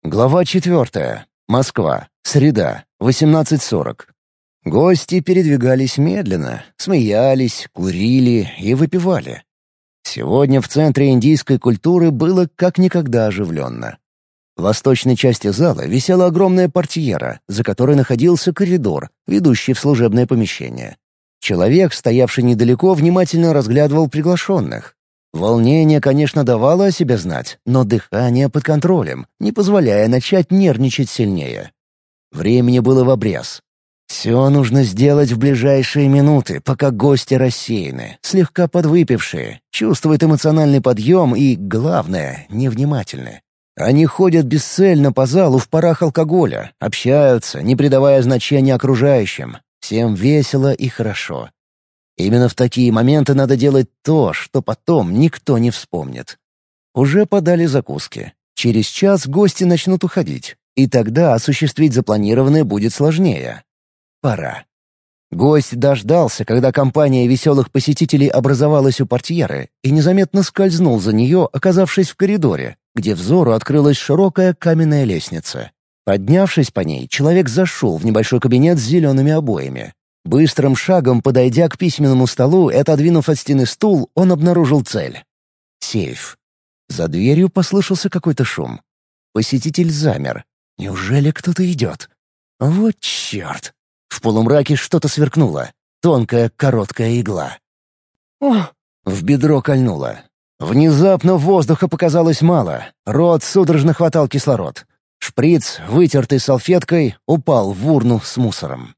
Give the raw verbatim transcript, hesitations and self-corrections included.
Глава четвертая. Москва. Среда. восемнадцать сорок. Гости передвигались медленно, смеялись, курили и выпивали. Сегодня в центре индийской культуры было как никогда оживленно. В восточной части зала висела огромная портьера, за которой находился коридор, ведущий в служебное помещение. Человек, стоявший недалеко, внимательно разглядывал приглашенных. Волнение, конечно, давало о себе знать, но дыхание под контролем, не позволяя начать нервничать сильнее. Времени было в обрез. Все нужно сделать в ближайшие минуты, пока гости рассеяны, слегка подвыпившие, чувствуют эмоциональный подъем и, главное, невнимательны. Они ходят бесцельно по залу в парах алкоголя, общаются, не придавая значения окружающим. Всем весело и хорошо. Именно в такие моменты надо делать то, что потом никто не вспомнит. Уже подали закуски. Через час гости начнут уходить, и тогда осуществить запланированное будет сложнее. Пора. Гость дождался, когда компания веселых посетителей образовалась у портьеры, и незаметно скользнул за нее, оказавшись в коридоре, где взору открылась широкая каменная лестница. Поднявшись по ней, человек зашел в небольшой кабинет с зелеными обоями. Быстрым шагом, подойдя к письменному столу и отодвинув от стены стул, он обнаружил цель. Сейф. За дверью послышался какой-то шум. Посетитель замер. Неужели кто-то идет? Вот черт! В полумраке что-то сверкнуло. Тонкая, короткая игла. О! В бедро кольнуло. Внезапно воздуха показалось мало. Рот судорожно хватал кислород. Шприц, вытертый салфеткой, упал в урну с мусором.